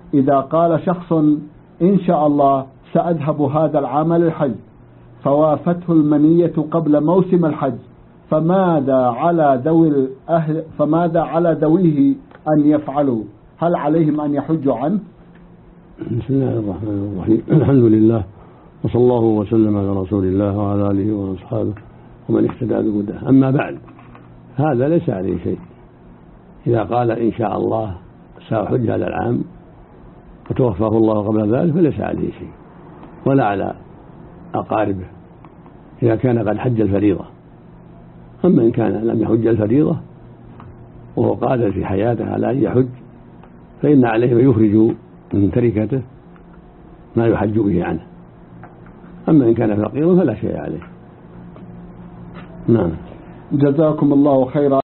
إذا قال شخص إن شاء الله سأذهب هذا العام للحج فوافته المنية قبل موسم الحج، فماذا على ذويه أن يفعلوا؟ هل عليهم أن يحجوا عنه؟ بسم الله الرحمن الرحيم. الحمد لله وصلى الله وسلم على رسول الله وعلى آله وأصحابه ومن اهتدى بهداه. أما بعد، هذا ليس عليه شيء. إذا قال إن شاء الله سأحج هذا العام وتوفاه الله قبل ذلك فليس عليه شيء، ولا على أقاربه إذا كان قد حج الفريضة. أما إن كان لم يحج الفريضة وهو قادر في حياته على أن يحج فإن عليه أن يخرج من تركته ما يحج به عنه. أما إن كان فقيرا فلا شيء عليه. نعم. جزاكم الله خيرا.